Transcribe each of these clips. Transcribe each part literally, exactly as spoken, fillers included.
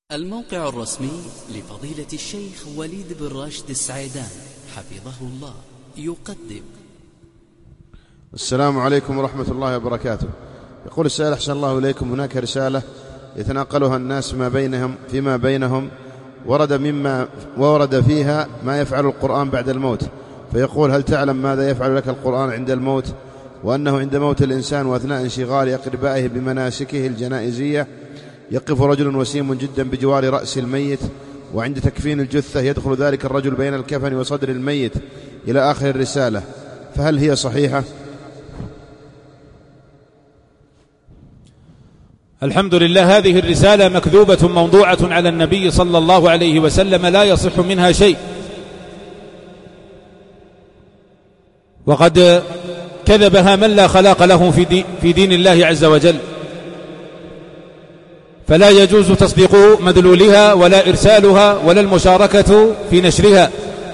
الموقع الرسمي لفضيلة الشيخ وليد بن راشد السعيدان حفظه الله يقدم. السلام عليكم ورحمة الله وبركاته. يقول السائل: أحسن الله إليكم، هناك رسالة يتناقلها الناس ما بينهم فيما بينهم ورد مما وورد فيها ما يفعل القرآن بعد الموت، فيقول: هل تعلم ماذا يفعل لك القرآن عند الموت؟ وأنه عند موت الإنسان وأثناء انشغال أقربائه بمناسكه الجنائزية يقف رجل وسيم جدا بجوار رأس الميت، وعند تكفين الجثة يدخل ذلك الرجل بين الكفن وصدر الميت إلى آخر الرسالة، فهل هي صحيحة؟ الحمد لله. هذه الرسالة مكذوبة موضوعة على النبي صلى الله عليه وسلم، لا يصح منها شيء، وقد كذبها من لا خلاق له في دين, في دين الله عز وجل، فلا يجوز تصديق مدلولها ولا إرسالها ولا المشاركة في نشرها،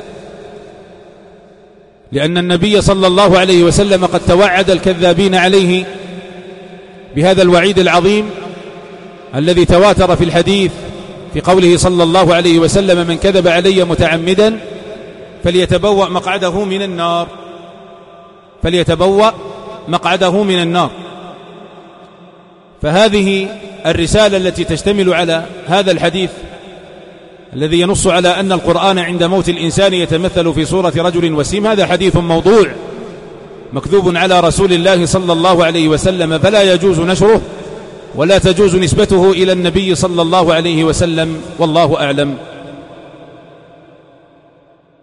لأن النبي صلى الله عليه وسلم قد توعد الكذابين عليه بهذا الوعيد العظيم الذي تواتر في الحديث في قوله صلى الله عليه وسلم: من كذب علي متعمدا فليتبوأ مقعده من النار فليتبوأ مقعده من النار. فهذه الرسالة التي تشتمل على هذا الحديث الذي ينص على أن القرآن عند موت الإنسان يتمثل في صورة رجل وسيم، هذا حديث موضوع مكذوب على رسول الله صلى الله عليه وسلم، فلا يجوز نشره ولا تجوز نسبته إلى النبي صلى الله عليه وسلم، والله أعلم.